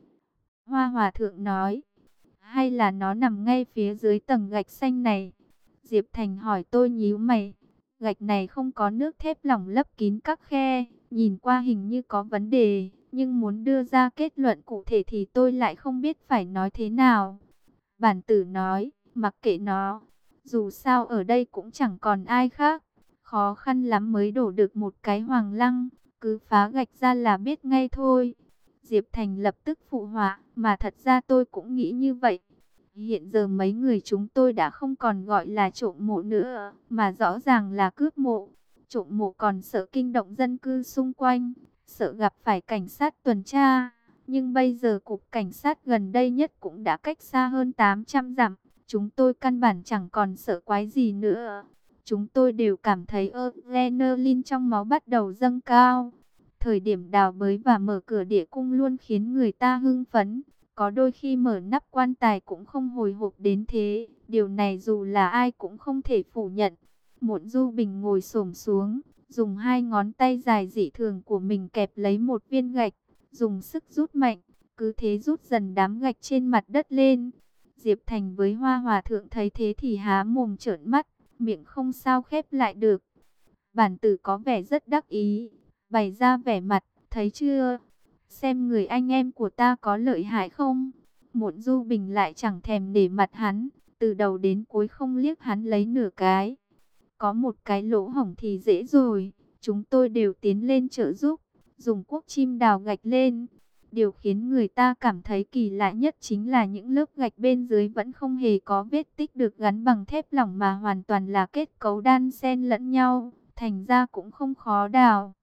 Hoa Hòa Thượng nói, hay là nó nằm ngay phía dưới tầng gạch xanh này? Diệp Thành hỏi, tôi nhíu mày, gạch này không có nước thép lỏng lấp kín các khe, nhìn qua hình như có vấn đề, nhưng muốn đưa ra kết luận cụ thể thì tôi lại không biết phải nói thế nào. Bản tử nói, mặc kệ nó, dù sao ở đây cũng chẳng còn ai khác, khó khăn lắm mới đổ được một cái hoàng lăng, cứ phá gạch ra là biết ngay thôi. Diệp Thành lập tức phụ họa, mà thật ra tôi cũng nghĩ như vậy. Hiện giờ mấy người chúng tôi đã không còn gọi là trộm mộ nữa, mà rõ ràng là cướp mộ. Trộm mộ còn sợ kinh động dân cư xung quanh, sợ gặp phải cảnh sát tuần tra. Nhưng bây giờ cục cảnh sát gần đây nhất cũng đã cách xa hơn 800 dặm. Chúng tôi căn bản chẳng còn sợ quái gì nữa. Chúng tôi đều cảm thấy adrenaline trong máu bắt đầu dâng cao. Thời điểm đào bới và mở cửa địa cung luôn khiến người ta hưng phấn. Có đôi khi mở nắp quan tài cũng không hồi hộp đến thế. Điều này dù là ai cũng không thể phủ nhận. Muộn Du Bình ngồi xổm xuống, dùng hai ngón tay dài dị thường của mình kẹp lấy một viên gạch, dùng sức rút mạnh, cứ thế rút dần đám gạch trên mặt đất lên. Diệp Thành với Hoa Hòa Thượng thấy thế thì há mồm trợn mắt, miệng không sao khép lại được. Bản tử có vẻ rất đắc ý, bày ra vẻ mặt, thấy chưa? xem người anh em của ta có lợi hại không. Muộn Du Bình lại chẳng thèm nể mặt hắn, từ đầu đến cuối không liếc hắn lấy nửa cái. Có một cái lỗ hổng thì dễ rồi, chúng tôi đều tiến lên trợ giúp, dùng cuốc chim đào gạch lên. Điều khiến người ta cảm thấy kỳ lạ nhất chính là những lớp gạch bên dưới vẫn không hề có vết tích được gắn bằng thép lỏng mà hoàn toàn là kết cấu đan xen lẫn nhau, thành ra cũng không khó đào.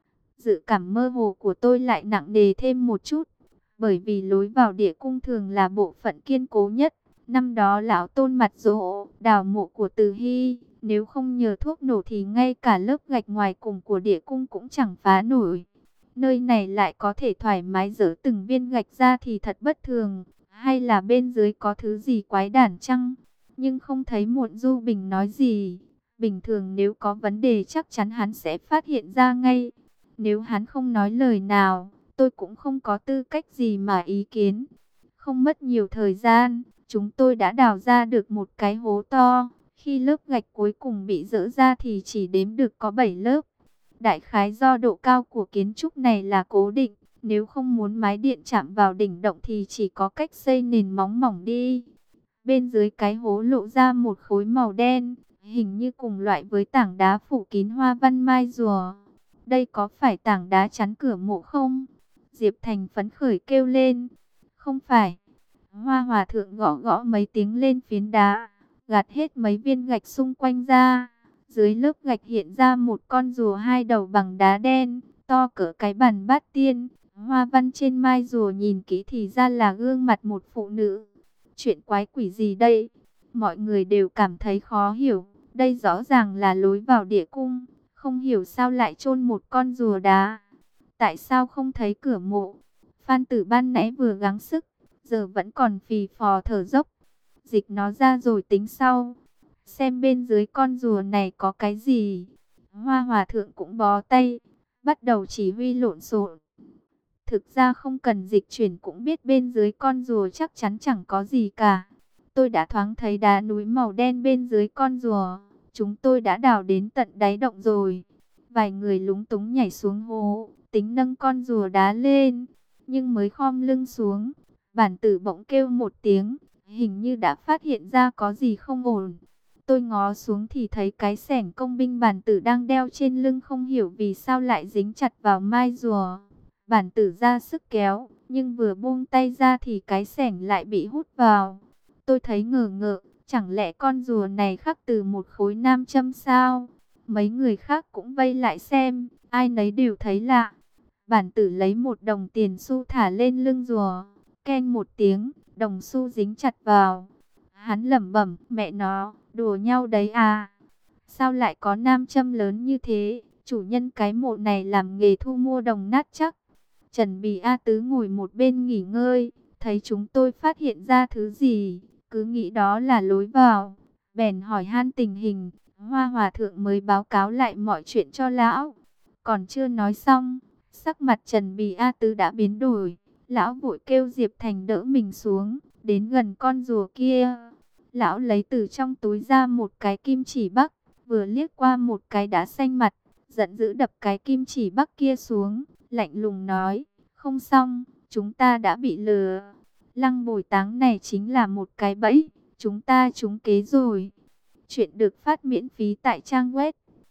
Dự cảm mơ hồ của tôi lại nặng nề thêm một chút, bởi vì lối vào địa cung thường là bộ phận kiên cố nhất. Năm đó lão Tôn mặt dỗ đào mộ của Từ Hy, nếu không nhờ thuốc nổ thì ngay cả lớp gạch ngoài cùng của địa cung cũng chẳng phá nổi. Nơi này lại có thể thoải mái dỡ từng viên gạch ra thì thật bất thường, hay là bên dưới có thứ gì quái đản chăng? Nhưng không thấy Muộn Du Bình nói gì. Bình thường nếu có vấn đề chắc chắn hắn sẽ phát hiện ra ngay. Nếu hắn không nói lời nào, tôi cũng không có tư cách gì mà ý kiến. Không mất nhiều thời gian, chúng tôi đã đào ra được một cái hố to. Khi lớp gạch cuối cùng bị dỡ ra thì chỉ đếm được có 7 lớp. Đại khái do độ cao của kiến trúc này là cố định, nếu không muốn mái điện chạm vào đỉnh động thì chỉ có cách xây nền móng mỏng đi. Bên dưới cái hố lộ ra một khối màu đen, hình như cùng loại với tảng đá phủ kín hoa văn mai rùa. Đây có phải tảng đá chắn cửa mộ không? Diệp Thành phấn khởi kêu lên. Không phải. Hoa Hòa Thượng gõ gõ mấy tiếng lên phiến đá, gạt hết mấy viên gạch xung quanh ra. Dưới lớp gạch hiện ra một con rùa hai đầu bằng đá đen, to cỡ cái bàn bát tiên. Hoa văn trên mai rùa nhìn kỹ thì ra là gương mặt một phụ nữ. Chuyện quái quỷ gì đây? Mọi người đều cảm thấy khó hiểu. Đây rõ ràng là lối vào địa cung, không hiểu sao lại chôn một con rùa đá. Tại sao không thấy cửa mộ? Phan Tử ban nãy vừa gắng sức, giờ vẫn còn phì phò thở dốc. Dịch nó ra rồi tính sau. Xem bên dưới con rùa này có cái gì. Hoa Hòa Thượng cũng bó tay, bắt đầu chỉ huy lộn xộn. Thực ra không cần dịch chuyển cũng biết bên dưới con rùa chắc chắn chẳng có gì cả. Tôi đã thoáng thấy đá núi màu đen bên dưới con rùa. Chúng tôi đã đào đến tận đáy động rồi. Vài người lúng túng nhảy xuống hố, tính nâng con rùa đá lên. Nhưng mới khom lưng xuống, bản tử bỗng kêu một tiếng, hình như đã phát hiện ra có gì không ổn. Tôi ngó xuống thì thấy cái xẻng công binh bản tử đang đeo trên lưng không hiểu vì sao lại dính chặt vào mai rùa. Bản tử ra sức kéo, nhưng vừa buông tay ra thì cái xẻng lại bị hút vào. Tôi thấy ngờ ngợ, chẳng lẽ con rùa này khắc từ một khối nam châm sao? Mấy người khác cũng vây lại xem, ai nấy đều thấy lạ. Bản tử lấy một đồng tiền xu thả lên lưng rùa, keng một tiếng, đồng xu dính chặt vào. Hắn lẩm bẩm, mẹ nó, đùa nhau đấy à? Sao lại có nam châm lớn như thế? Chủ nhân cái mộ này làm nghề thu mua đồng nát chắc. Trần Bì A Tứ ngồi một bên nghỉ ngơi, thấy chúng tôi phát hiện ra thứ gì, cứ nghĩ đó là lối vào, bèn hỏi han tình hình. Hoa Hòa Thượng mới báo cáo lại mọi chuyện cho lão. Còn chưa nói xong, sắc mặt Trần Bì A Tứ đã biến đổi. Lão vội kêu Diệp Thành đỡ mình xuống, đến gần con rùa kia. Lão lấy từ trong túi ra một cái kim chỉ bắc, vừa liếc qua một cái đã xanh mặt, giận dữ đập cái kim chỉ bắc kia xuống, lạnh lùng nói, không xong, chúng ta đã bị lừa. Lăng Bồi Táng này chính là một cái bẫy, chúng ta trúng kế rồi. Chuyện được phát miễn phí tại trang web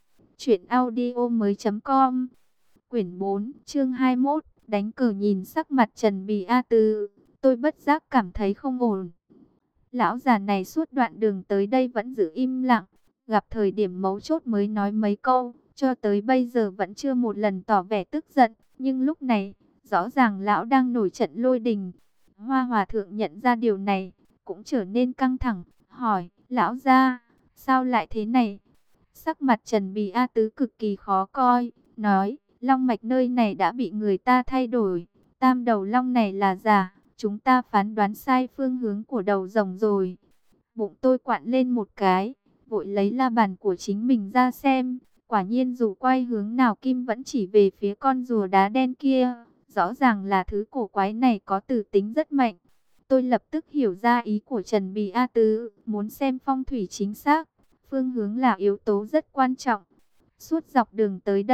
truyệnaudiomoi.com. Quyển 4, chương 21, đánh cờ. Nhìn sắc mặt Trần Bì A Tứ, tôi bất giác cảm thấy không ổn. Lão già này suốt đoạn đường tới đây vẫn giữ im lặng, gặp thời điểm mấu chốt mới nói mấy câu, cho tới bây giờ vẫn chưa một lần tỏ vẻ tức giận, nhưng lúc này, rõ ràng lão đang nổi trận lôi đình. Hoa Hòa Thượng nhận ra điều này, cũng trở nên căng thẳng, hỏi, lão gia, sao lại thế này? Sắc mặt Trần Bì A Tứ cực kỳ khó coi, nói, long mạch nơi này đã bị người ta thay đổi, tam đầu long này là giả, chúng ta phán đoán sai phương hướng của đầu rồng rồi. Bụng tôi quặn lên một cái, vội lấy la bàn của chính mình ra xem, quả nhiên dù quay hướng nào kim vẫn chỉ về phía con rùa đá đen kia, rõ ràng là thứ cổ quái này có tử tính rất mạnh. Tôi lập tức hiểu ra ý của Trần Bì A Tứ, muốn xem phong thủy chính xác, phương hướng là yếu tố rất quan trọng. Suốt dọc đường tới đây,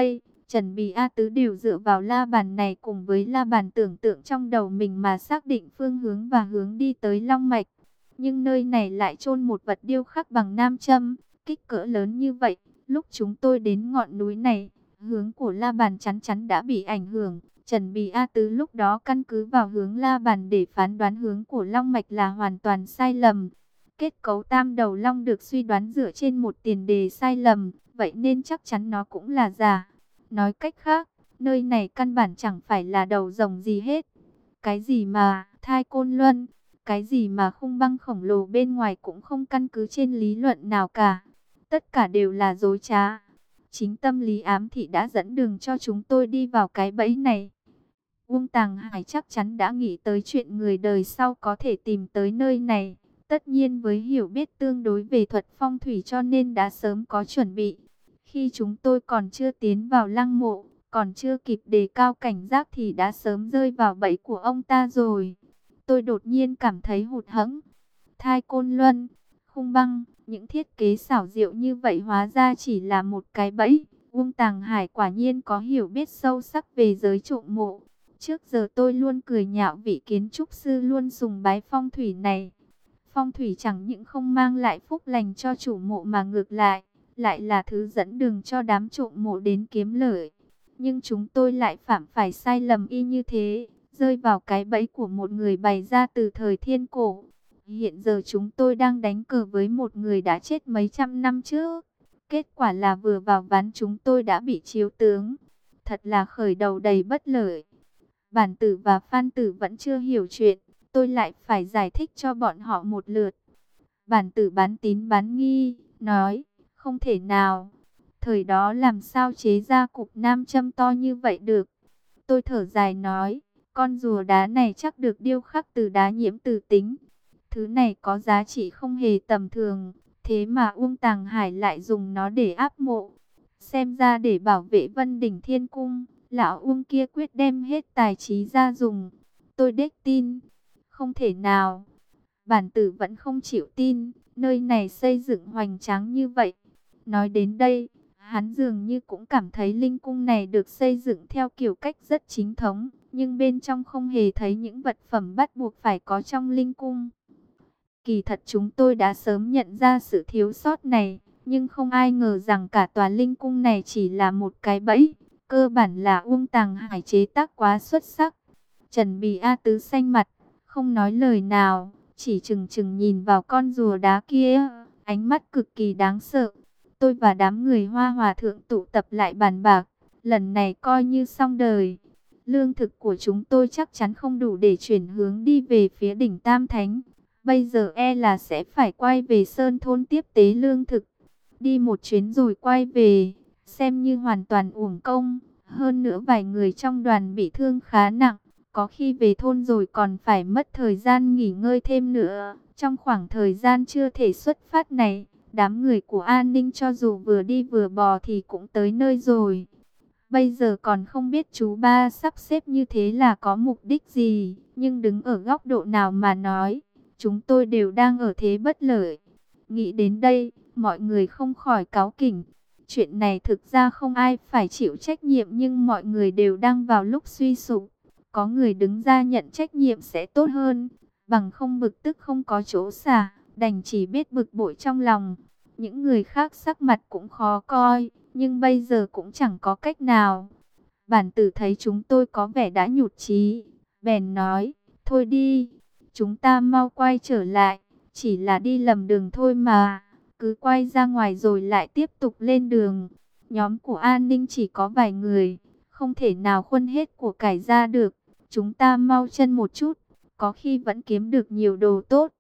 Trần Bì A Tứ đều dựa vào la bàn này cùng với la bàn tưởng tượng trong đầu mình mà xác định phương hướng và hướng đi tới Long Mạch. Nhưng nơi này lại chôn một vật điêu khắc bằng nam châm, kích cỡ lớn như vậy. Lúc chúng tôi đến ngọn núi này, hướng của la bàn chắn chắn đã bị ảnh hưởng. Trần Bì A Tứ lúc đó căn cứ vào hướng la bàn để phán đoán hướng của Long Mạch là hoàn toàn sai lầm. Kết cấu tam đầu long được suy đoán dựa trên một tiền đề sai lầm, vậy nên chắc chắn nó cũng là giả. Nói cách khác, nơi này căn bản chẳng phải là đầu rồng gì hết. Cái gì mà thai côn luân, cái gì mà khung băng khổng lồ bên ngoài cũng không căn cứ trên lý luận nào cả. Tất cả đều là dối trá. Chính tâm lý ám thị đã dẫn đường cho chúng tôi đi vào cái bẫy này. Uông Tàng Hải chắc chắn đã nghĩ tới chuyện người đời sau có thể tìm tới nơi này. Tất nhiên với hiểu biết tương đối về thuật phong thủy cho nên đã sớm có chuẩn bị. Khi chúng tôi còn chưa tiến vào lăng mộ, còn chưa kịp đề cao cảnh giác thì đã sớm rơi vào bẫy của ông ta rồi. Tôi đột nhiên cảm thấy hụt hẫng. Thai côn luân, khung băng, những thiết kế xảo diệu như vậy hóa ra chỉ là một cái bẫy. Uông Tàng Hải quả nhiên có hiểu biết sâu sắc về giới trộm mộ. Trước giờ tôi luôn cười nhạo vị kiến trúc sư luôn sùng bái phong thủy này. Phong thủy chẳng những không mang lại phúc lành cho chủ mộ mà ngược lại là thứ dẫn đường cho đám trộm mộ đến kiếm lợi. Nhưng chúng tôi lại phạm phải sai lầm y như thế, rơi vào cái bẫy của một người bày ra từ thời thiên cổ. Hiện giờ chúng tôi đang đánh cờ với một người đã chết mấy trăm năm trước. Kết quả là vừa vào ván chúng tôi đã bị chiếu tướng. Thật là khởi đầu đầy bất lợi. Bản Tử và Phan Tử vẫn chưa hiểu chuyện, tôi lại phải giải thích cho bọn họ một lượt. Bản Tử bán tín bán nghi, nói, không thể nào. Thời đó làm sao chế ra cục nam châm to như vậy được. Tôi thở dài nói, con rùa đá này chắc được điêu khắc từ đá nhiễm tử tính. Thứ này có giá trị không hề tầm thường, thế mà Uông Tàng Hải lại dùng nó để áp mộ. Xem ra để bảo vệ Vân Đỉnh Thiên Cung, lão Uông kia quyết đem hết tài trí ra dùng. Tôi đếch tin. Không thể nào. Bản Tử vẫn không chịu tin. Nơi này xây dựng hoành tráng như vậy. Nói đến đây, hắn dường như cũng cảm thấy linh cung này được xây dựng theo kiểu cách rất chính thống. Nhưng bên trong không hề thấy những vật phẩm bắt buộc phải có trong linh cung. Kỳ thật chúng tôi đã sớm nhận ra sự thiếu sót này. Nhưng không ai ngờ rằng cả tòa linh cung này chỉ là một cái bẫy. Cơ bản là Uông Tàng Hải chế tác quá xuất sắc. Trần Bì A Tứ xanh mặt, không nói lời nào, chỉ chừng chừng nhìn vào con rùa đá kia, ánh mắt cực kỳ đáng sợ. Tôi và đám người Hoa Hòa thượng tụ tập lại bàn bạc, lần này coi như xong đời. Lương thực của chúng tôi chắc chắn không đủ để chuyển hướng đi về phía đỉnh Tam Thánh. Bây giờ e là sẽ phải quay về Sơn Thôn tiếp tế lương thực. Đi một chuyến rồi quay về, xem như hoàn toàn uổng công. Hơn nữa vài người trong đoàn bị thương khá nặng. Có khi về thôn rồi còn phải mất thời gian nghỉ ngơi thêm nữa. Trong khoảng thời gian chưa thể xuất phát này, đám người của an ninh cho dù vừa đi vừa bò thì cũng tới nơi rồi. Bây giờ còn không biết chú ba sắp xếp như thế là có mục đích gì. Nhưng đứng ở góc độ nào mà nói, chúng tôi đều đang ở thế bất lợi. Nghĩ đến đây, mọi người không khỏi cáu kỉnh. Chuyện này thực ra không ai phải chịu trách nhiệm nhưng mọi người đều đang vào lúc suy sụp. Có người đứng ra nhận trách nhiệm sẽ tốt hơn. Bằng không bực tức không có chỗ xả, đành chỉ biết bực bội trong lòng. Những người khác sắc mặt cũng khó coi, nhưng bây giờ cũng chẳng có cách nào. Bản Tử thấy chúng tôi có vẻ đã nhụt chí, bèn nói, thôi đi, chúng ta mau quay trở lại, chỉ là đi lầm đường thôi mà. Cứ quay ra ngoài rồi lại tiếp tục lên đường. Nhóm của an ninh chỉ có vài người, không thể nào khuân hết của cải ra được. Chúng ta mau chân một chút, có khi vẫn kiếm được nhiều đồ tốt.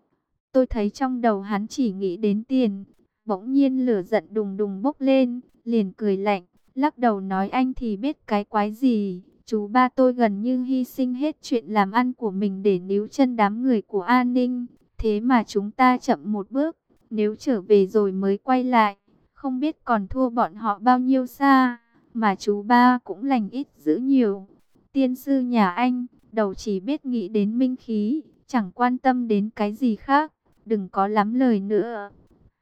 Tôi thấy trong đầu hắn chỉ nghĩ đến tiền. Bỗng nhiên lửa giận đùng đùng bốc lên, liền cười lạnh, lắc đầu nói anh thì biết cái quái gì. Chú ba tôi gần như hy sinh hết chuyện làm ăn của mình để níu chân đám người của an ninh. Thế mà chúng ta chậm một bước, nếu trở về rồi mới quay lại, không biết còn thua bọn họ bao nhiêu xa. Mà chú ba cũng lành ít dữ nhiều. Tiên sư nhà anh, đầu chỉ biết nghĩ đến minh khí, chẳng quan tâm đến cái gì khác, đừng có lắm lời nữa.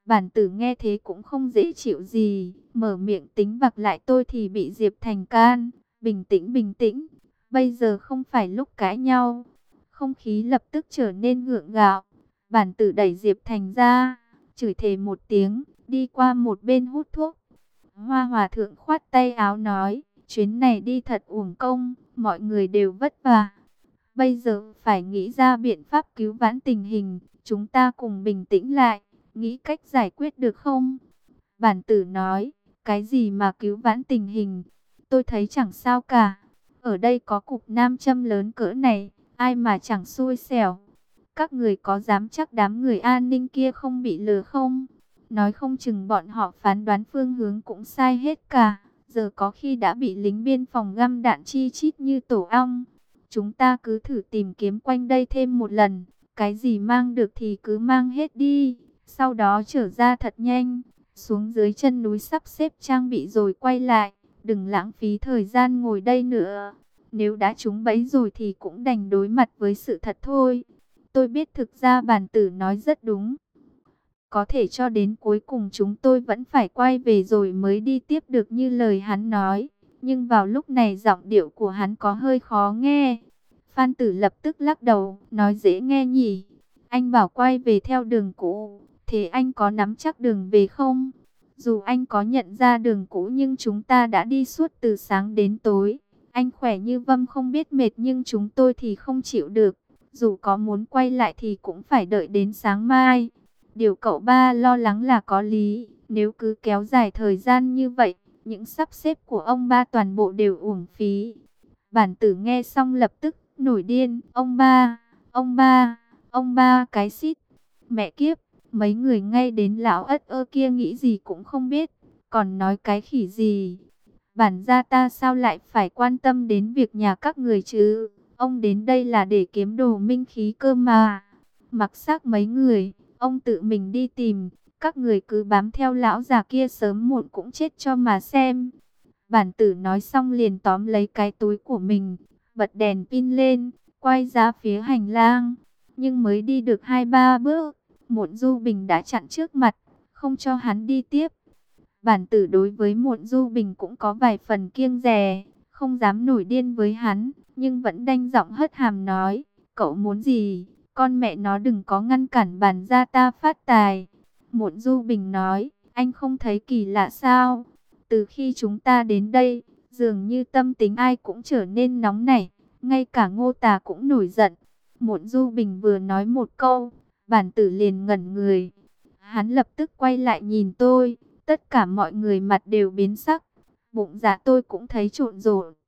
Bản tử nghe thế cũng không dễ chịu gì, mở miệng tính vặc lại tôi thì bị Diệp Thành can. Bình tĩnh, bình tĩnh, bây giờ không phải lúc cãi nhau. Không khí lập tức trở nên gượng gạo. Bản tử đẩy Diệp Thành ra, chửi thề một tiếng, đi qua một bên hút thuốc. Hoa Hòa Thượng khoát tay áo nói, chuyến này đi thật uổng công, mọi người đều vất vả. Bây giờ phải nghĩ ra biện pháp cứu vãn tình hình, chúng ta cùng bình tĩnh lại, nghĩ cách giải quyết được không? Bản tử nói, cái gì mà cứu vãn tình hình? Tôi thấy chẳng sao cả. Ở đây có cục nam châm lớn cỡ này, ai mà chẳng xui xẻo. Các người có dám chắc đám người an ninh kia không bị lừa không? Nói không chừng bọn họ phán đoán phương hướng cũng sai hết cả. Giờ có khi đã bị lính biên phòng găm đạn chi chít như tổ ong. Chúng ta cứ thử tìm kiếm quanh đây thêm một lần. Cái gì mang được thì cứ mang hết đi. Sau đó trở ra thật nhanh. Xuống dưới chân núi sắp xếp trang bị rồi quay lại. Đừng lãng phí thời gian ngồi đây nữa. Nếu đã trúng bẫy rồi thì cũng đành đối mặt với sự thật thôi. Tôi biết thực ra bản tử nói rất đúng. Có thể cho đến cuối cùng chúng tôi vẫn phải quay về rồi mới đi tiếp được như lời hắn nói. Nhưng vào lúc này giọng điệu của hắn có hơi khó nghe. Phan Tử lập tức lắc đầu, nói dễ nghe nhỉ. Anh bảo quay về theo đường cũ, thế anh có nắm chắc đường về không? Dù anh có nhận ra đường cũ nhưng chúng ta đã đi suốt từ sáng đến tối. Anh khỏe như vâm không biết mệt nhưng chúng tôi thì không chịu được. Dù có muốn quay lại thì cũng phải đợi đến sáng mai. Điều cậu ba lo lắng là có lý. Nếu cứ kéo dài thời gian như vậy, những sắp xếp của ông ba toàn bộ đều uổng phí. Bản tử nghe xong lập tức nổi điên. Ông ba, ông ba cái xít. Mẹ kiếp, mấy người ngay đến lão ất ơ kia nghĩ gì cũng không biết. Còn nói cái khỉ gì. Bản gia ta sao lại phải quan tâm đến việc nhà các người chứ? Ông đến đây là để kiếm đồ minh khí cơ mà. Mặc xác mấy người, ông tự mình đi tìm. Các người cứ bám theo lão già kia sớm muộn cũng chết cho mà xem. Bản tử nói xong liền tóm lấy cái túi của mình, bật đèn pin lên, quay ra phía hành lang. Nhưng mới đi được 2-3 bước, Muộn Du Bình đã chặn trước mặt, không cho hắn đi tiếp. Bản tử đối với Muộn Du Bình cũng có vài phần kiêng dè, không dám nổi điên với hắn, nhưng vẫn đanh giọng hất hàm nói, cậu muốn gì, con mẹ nó đừng có ngăn cản bản gia ta phát tài. Muộn Du Bình nói, anh không thấy kỳ lạ sao? Từ khi chúng ta đến đây, dường như tâm tính ai cũng trở nên nóng nảy, ngay cả Ngô Tà cũng nổi giận. Muộn Du Bình vừa nói một câu, bản tử liền ngẩn người. Hắn lập tức quay lại nhìn tôi, tất cả mọi người mặt đều biến sắc. Bụng dạ tôi cũng thấy trộn rộn.